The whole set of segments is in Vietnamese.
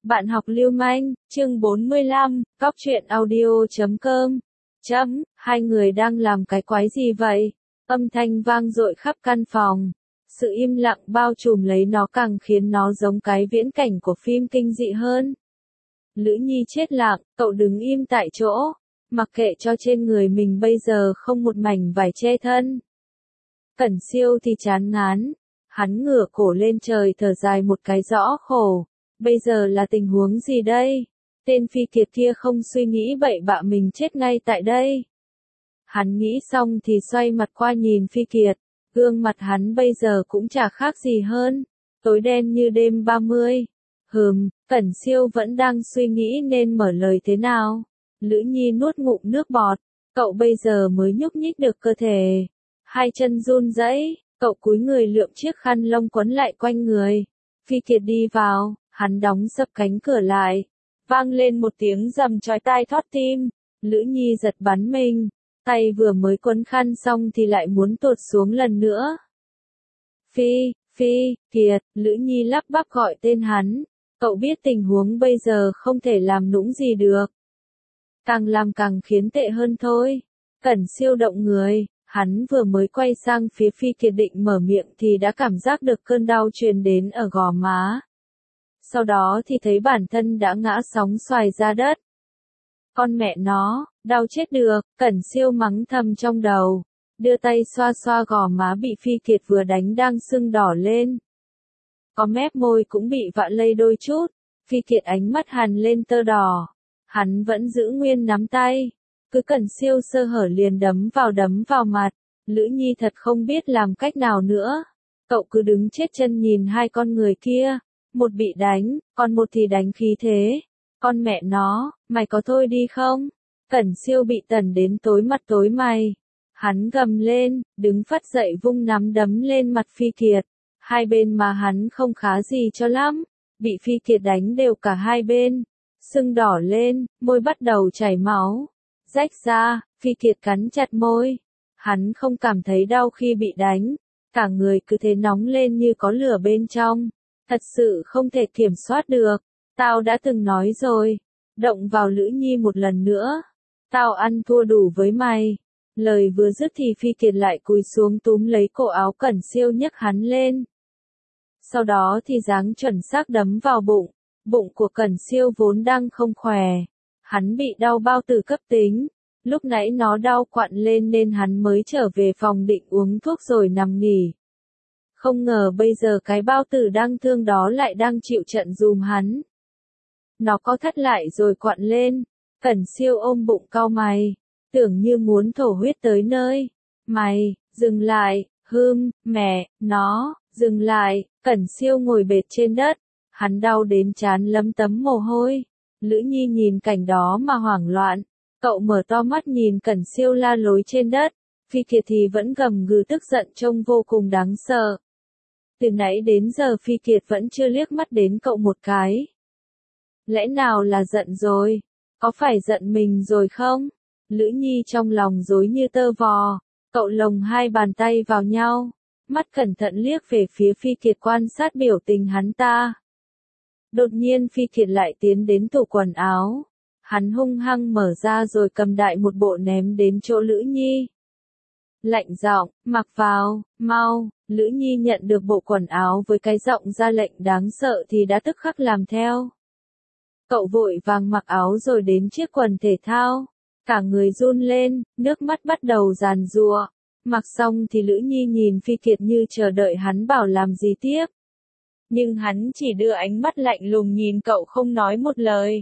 Bạn học lưu manh, chương 45, cóc truyện audio.com. Hai người đang làm cái quái gì vậy? Âm thanh vang dội khắp căn phòng. Sự im lặng bao trùm lấy nó càng khiến nó giống cái viễn cảnh của phim kinh dị hơn. Lữ Nhi chết lặng, cậu đứng im tại chỗ, mặc kệ cho trên người mình bây giờ không một mảnh vải che thân. Cẩn Siêu thì chán ngán, hắn ngửa cổ lên trời thở dài một cái rõ khổ. Bây giờ là tình huống gì đây? Tên Phi Kiệt kia không suy nghĩ bậy bạ mình chết ngay tại đây. Hắn nghĩ xong thì xoay mặt qua nhìn Phi Kiệt, gương mặt hắn bây giờ cũng chả khác gì hơn, tối đen như đêm 30. Cẩn Siêu vẫn đang suy nghĩ nên mở lời thế nào. Lữ Nhi nuốt ngụm nước bọt, cậu bây giờ mới nhúc nhích được cơ thể. Hai chân run rẩy, cậu cúi người lượm chiếc khăn lông quấn lại quanh người. Phi Kiệt đi vào, hắn đóng sập cánh cửa lại. Vang lên một tiếng rầm chói tai thót tim. Lữ Nhi giật bắn mình, tay vừa mới quấn khăn xong thì lại muốn tuột xuống lần nữa. Phi Kiệt, Lữ Nhi lắp bắp gọi tên hắn. Cậu biết tình huống bây giờ không thể làm nũng gì được. Càng làm càng khiến tệ hơn thôi. Cẩn Siêu động người, hắn vừa mới quay sang phía Phi Kiệt định mở miệng thì đã cảm giác được cơn đau truyền đến ở gò má. Sau đó thì thấy bản thân đã ngã sóng xoài ra đất. Con mẹ nó, đau chết được, Cẩn Siêu mắng thầm trong đầu, đưa tay xoa xoa gò má bị Phi Kiệt vừa đánh đang sưng đỏ lên. Có mép môi cũng bị vạ lây đôi chút, Phi Kiệt ánh mắt hằn lên tơ đỏ. Hắn vẫn giữ nguyên nắm tay, cứ Cẩn Siêu sơ hở liền đấm vào mặt. Lữ Nhi thật không biết làm cách nào nữa. Cậu cứ đứng chết chân nhìn hai con người kia, một bị đánh, còn một thì đánh khí thế. Con mẹ nó, mày có thôi đi không? Cẩn Siêu bị tần đến tối mặt tối mày. Hắn gầm lên, đứng phắt dậy vung nắm đấm lên mặt Phi Kiệt. Hai bên mà hắn không khá gì cho lắm, bị Phi Kiệt đánh đều cả hai bên. Sưng đỏ lên, môi bắt đầu chảy máu. Rách ra, Phi Kiệt cắn chặt môi. Hắn không cảm thấy đau khi bị đánh. Cả người cứ thế nóng lên như có lửa bên trong. Thật sự không thể kiểm soát được. Tao đã từng nói rồi. Động vào Lữ Nhi một lần nữa. Tao ăn thua đủ với mày. Lời vừa dứt thì Phi Kiệt lại cúi xuống túm lấy cổ áo Cẩn Siêu nhấc hắn lên. Sau đó thì giáng chuẩn xác đấm vào bụng. Bụng của Cẩn Siêu vốn đang không khỏe. Hắn bị đau bao tử cấp tính. Lúc nãy nó đau quặn lên nên hắn mới trở về phòng định uống thuốc rồi nằm nghỉ. Không ngờ bây giờ cái bao tử đang thương đó lại đang chịu trận dùm hắn. Nó co thắt lại rồi quặn lên. Cẩn Siêu ôm bụng cau mày, tưởng như muốn thổ huyết tới nơi. Mày, dừng lại, mẹ, nó, dừng lại. Cẩn Siêu ngồi bệt trên đất. Hắn đau đến trán lấm tấm mồ hôi. Lữ Nhi nhìn cảnh đó mà hoảng loạn. Cậu mở to mắt nhìn Cẩn Siêu la lối trên đất. Phi Kiệt thì vẫn gầm gừ tức giận trông vô cùng đáng sợ. Từ nãy đến giờ Phi Kiệt vẫn chưa liếc mắt đến cậu một cái. Lẽ nào là giận rồi? Có phải giận mình rồi không? Lữ Nhi trong lòng rối như tơ vò. Cậu lồng hai bàn tay vào nhau. Mắt cẩn thận liếc về phía Phi Kiệt quan sát biểu tình hắn ta. Đột nhiên Phi Kiệt lại tiến đến tủ quần áo. Hắn hung hăng mở ra rồi cầm đại một bộ ném đến chỗ Lữ Nhi. Lạnh giọng, mặc vào, mau. Lữ Nhi nhận được bộ quần áo với cái giọng ra lệnh đáng sợ thì đã tức khắc làm theo. Cậu vội vàng mặc áo rồi đến chiếc quần thể thao. Cả người run lên, nước mắt bắt đầu giàn giụa. Mặc xong thì Lữ Nhi nhìn Phi Kiệt như chờ đợi hắn bảo làm gì tiếp. Nhưng hắn chỉ đưa ánh mắt lạnh lùng nhìn cậu không nói một lời.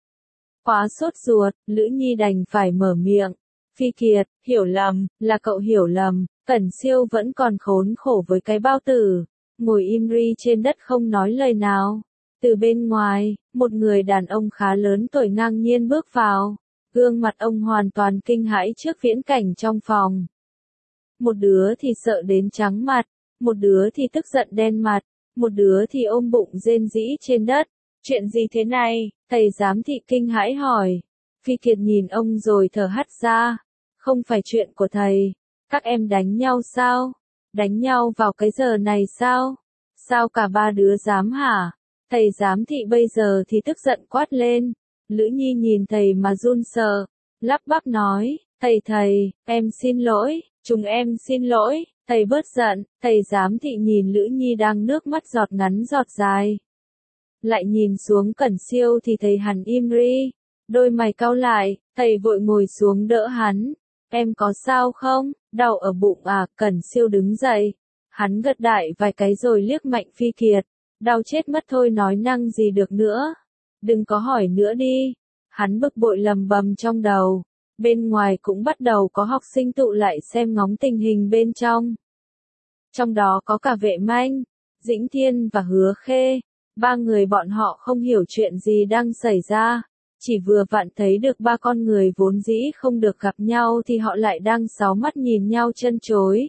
Quá sốt ruột, Lữ Nhi đành phải mở miệng. Phi Kiệt, hiểu lầm, là cậu hiểu lầm. Cẩn Siêu vẫn còn khốn khổ với cái bao tử. Ngồi im ri trên đất không nói lời nào. Từ bên ngoài, một người đàn ông khá lớn tuổi ngang nhiên bước vào. Gương mặt ông hoàn toàn kinh hãi trước viễn cảnh trong phòng. Một đứa thì sợ đến trắng mặt, một đứa thì tức giận đen mặt, một đứa thì ôm bụng rên rỉ trên đất. Chuyện gì thế này? Thầy giám thị kinh hãi hỏi. Phi Kiệt nhìn ông rồi thở hắt ra. Không phải chuyện của thầy. Các em đánh nhau sao? Đánh nhau vào cái giờ này sao? Sao cả ba đứa dám hả? Thầy giám thị bây giờ thì tức giận quát lên. Lữ Nhi nhìn thầy mà run sợ, lắp bắp nói, thầy, em xin lỗi, chúng em xin lỗi, thầy bớt giận. Thầy giám thị nhìn Lữ Nhi đang nước mắt giọt ngắn giọt dài. Lại nhìn xuống Cẩn Siêu thì thấy hắn im ri, đôi mày cau lại, thầy vội ngồi xuống đỡ hắn. Em có sao không, đau ở bụng à? Cẩn Siêu đứng dậy, hắn gật đại vài cái rồi liếc mạnh Phi Kiệt, đau chết mất thôi, nói năng gì được nữa, đừng có hỏi nữa đi. Hắn bực bội lầm bầm trong đầu, bên ngoài cũng bắt đầu có học sinh tụ lại xem ngóng tình hình bên trong. Trong đó có cả Vệ Manh, Dĩnh Thiên và Hứa Khê. Ba người bọn họ không hiểu chuyện gì đang xảy ra, chỉ vừa vặn thấy được ba con người vốn dĩ không được gặp nhau thì họ lại đang sáu mắt nhìn nhau chân chối.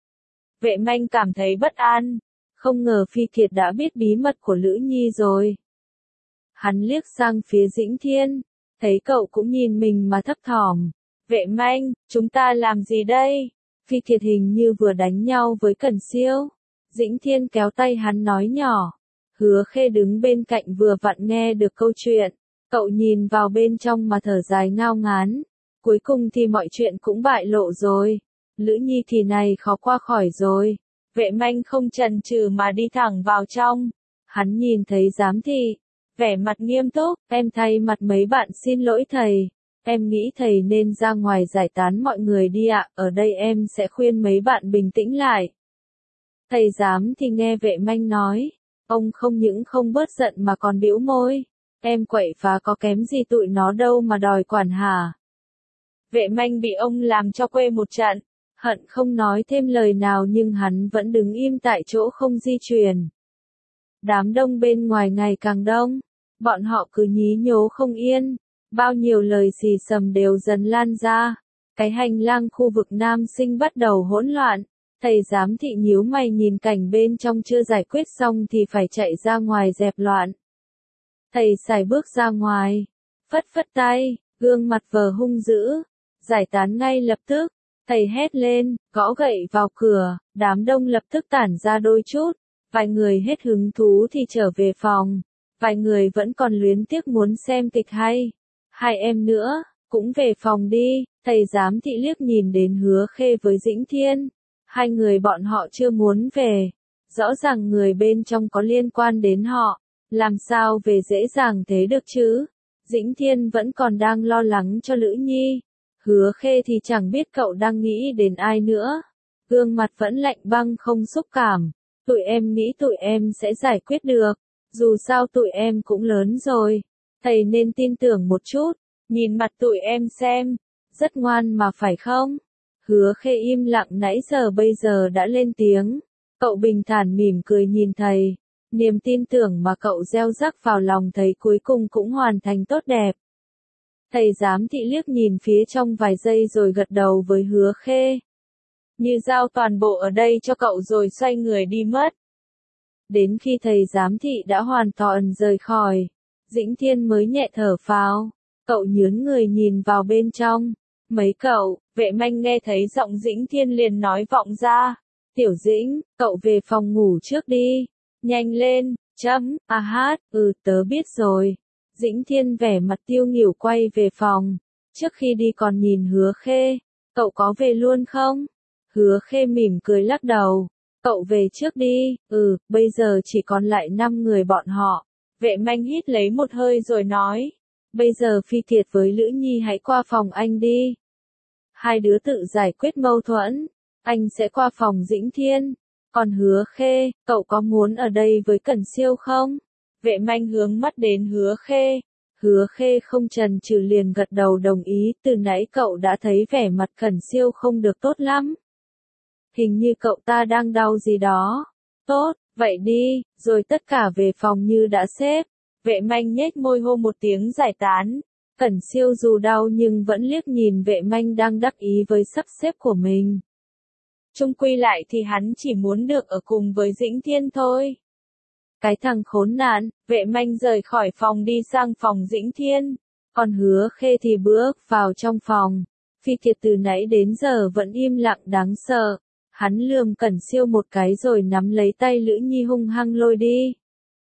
Vệ Manh cảm thấy bất an, không ngờ Phi Kiệt đã biết bí mật của Lữ Nhi rồi. Hắn liếc sang phía Dĩnh Thiên, thấy cậu cũng nhìn mình mà thấp thỏm. Vệ Manh, chúng ta làm gì đây? Phi Kiệt hình như vừa đánh nhau với Cẩn Siêu. Dĩnh Thiên kéo tay hắn nói nhỏ. Hứa Khê đứng bên cạnh vừa vặn nghe được câu chuyện, cậu nhìn vào bên trong mà thở dài ngao ngán. Cuối cùng thì mọi chuyện cũng bại lộ rồi. Lữ Nhi thì này khó qua khỏi rồi. Vệ Manh không chần chừ mà đi thẳng vào trong. Hắn nhìn thấy giám thị, vẻ mặt nghiêm túc, em thay mặt mấy bạn xin lỗi thầy. Em nghĩ thầy nên ra ngoài giải tán mọi người đi ạ, ở đây em sẽ khuyên mấy bạn bình tĩnh lại. Thầy giám thì nghe Vệ Manh nói. Ông không những không bớt giận mà còn bĩu môi. Em quậy phá có kém gì tụi nó đâu mà đòi quản hả? Vệ Manh bị ông làm cho quê một trận, hận không nói thêm lời nào nhưng hắn vẫn đứng im tại chỗ không di chuyển. Đám đông bên ngoài ngày càng đông, bọn họ cứ nhí nhố không yên, bao nhiêu lời xì xầm đều dần lan ra. Cái hành lang khu vực nam sinh bắt đầu hỗn loạn. Thầy giám thị nhíu mày nhìn cảnh bên trong chưa giải quyết xong thì phải chạy ra ngoài dẹp loạn. Thầy sải bước ra ngoài, phất phất tay, gương mặt vờ hung dữ, giải tán ngay lập tức. Thầy hét lên, gõ gậy vào cửa, đám đông lập tức tản ra đôi chút, vài người hết hứng thú thì trở về phòng, vài người vẫn còn luyến tiếc muốn xem kịch hay. Hai em nữa, cũng về phòng đi. Thầy giám thị liếc nhìn đến Hứa Khê với Dĩnh Thiên. Hai người bọn họ chưa muốn về. Rõ ràng người bên trong có liên quan đến họ. Làm sao về dễ dàng thế được chứ? Dĩnh Thiên vẫn còn đang lo lắng cho Lữ Nhi. Hứa Khê thì chẳng biết cậu đang nghĩ đến ai nữa. Gương mặt vẫn lạnh băng không xúc cảm. Tụi em nghĩ tụi em sẽ giải quyết được. Dù sao tụi em cũng lớn rồi. Thầy nên tin tưởng một chút. Nhìn mặt tụi em xem. Rất ngoan mà phải không? Hứa Khê im lặng nãy giờ bây giờ đã lên tiếng. Cậu bình thản mỉm cười nhìn thầy. Niềm tin tưởng mà cậu gieo rắc vào lòng thầy cuối cùng cũng hoàn thành tốt đẹp. Thầy giám thị liếc nhìn phía trong vài giây rồi gật đầu với Hứa Khê. Như giao toàn bộ ở đây cho cậu rồi xoay người đi mất. Đến khi thầy giám thị đã hoàn toàn rời khỏi, Dĩnh Thiên mới nhẹ thở phào. Cậu nhướng người nhìn vào bên trong. Mấy cậu, Vệ Manh nghe thấy giọng Dĩnh Thiên liền nói vọng ra. Tiểu Dĩnh, cậu về phòng ngủ trước đi. Nhanh lên, tớ biết rồi. Dĩnh Thiên vẻ mặt tiêu nghỉu quay về phòng. Trước khi đi còn nhìn Hứa Khê. Cậu có về luôn không? Hứa Khê mỉm cười lắc đầu. Cậu về trước đi, bây giờ chỉ còn lại 5 người bọn họ. Vệ Manh hít lấy một hơi rồi nói. Bây giờ Phi Kiệt với Lữ Nhi hãy qua phòng anh đi. Hai đứa tự giải quyết mâu thuẫn. Anh sẽ qua phòng Dĩnh Thiên. Còn Hứa Khê, cậu có muốn ở đây với Cẩn Siêu không? Vệ Manh hướng mắt đến Hứa Khê. Hứa Khê không chần chừ liền gật đầu đồng ý. Từ nãy cậu đã thấy vẻ mặt Cẩn Siêu không được tốt lắm. Hình như cậu ta đang đau gì đó. Tốt, vậy đi, rồi tất cả về phòng như đã xếp. Vệ Manh nhếch môi hô một tiếng giải tán. Cẩn Siêu dù đau nhưng vẫn liếc nhìn Vệ Manh đang đắc ý với sắp xếp của mình. Chung quy lại thì hắn chỉ muốn được ở cùng với Dĩnh Thiên thôi. Cái thằng khốn nạn. Vệ Manh rời khỏi phòng đi sang phòng Dĩnh Thiên. Còn Hứa Khê thì bước vào trong phòng. Phi Kiệt từ nãy đến giờ vẫn im lặng đáng sợ. Hắn lườm Cẩn Siêu một cái rồi nắm lấy tay Lữ Nhi hung hăng lôi đi.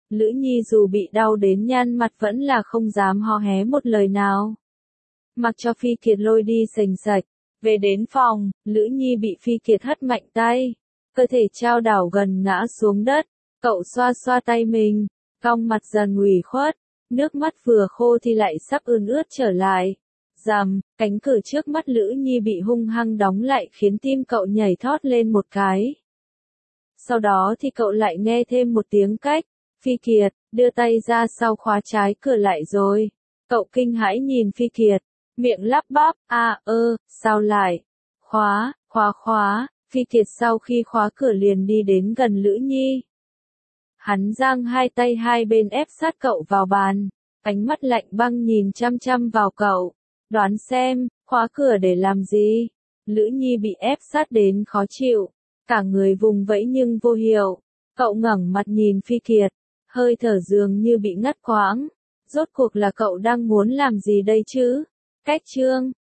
Lữ Nhi dù bị đau đến nhăn mặt vẫn là không dám hò hé một lời nào. Mặc cho Phi Kiệt lôi đi sành sạch. Về đến phòng, Lữ Nhi bị Phi Kiệt hất mạnh tay. Cơ thể chao đảo gần ngã xuống đất. Cậu xoa xoa tay mình, cong mặt dần ủy khuất. Nước mắt vừa khô thì lại sắp ươn ướt trở lại. Rầm, cánh cửa trước mắt Lữ Nhi bị hung hăng đóng lại khiến tim cậu nhảy thót lên một cái. Sau đó thì cậu lại nghe thêm một tiếng cách. Phi Kiệt, đưa tay ra sau khóa trái cửa lại rồi. Cậu kinh hãi nhìn Phi Kiệt, miệng lắp bắp, sao lại? Khóa. Phi Kiệt sau khi khóa cửa liền đi đến gần Lữ Nhi. Hắn giang hai tay hai bên ép sát cậu vào bàn, ánh mắt lạnh băng nhìn chăm chăm vào cậu. Đoán xem, khóa cửa để làm gì? Lữ Nhi bị ép sát đến khó chịu, cả người vùng vẫy nhưng vô hiệu. Cậu ngẩng mặt nhìn Phi Kiệt, hơi thở dường như bị ngắt quãng. Rốt cuộc là cậu đang muốn làm gì đây chứ? Cách chương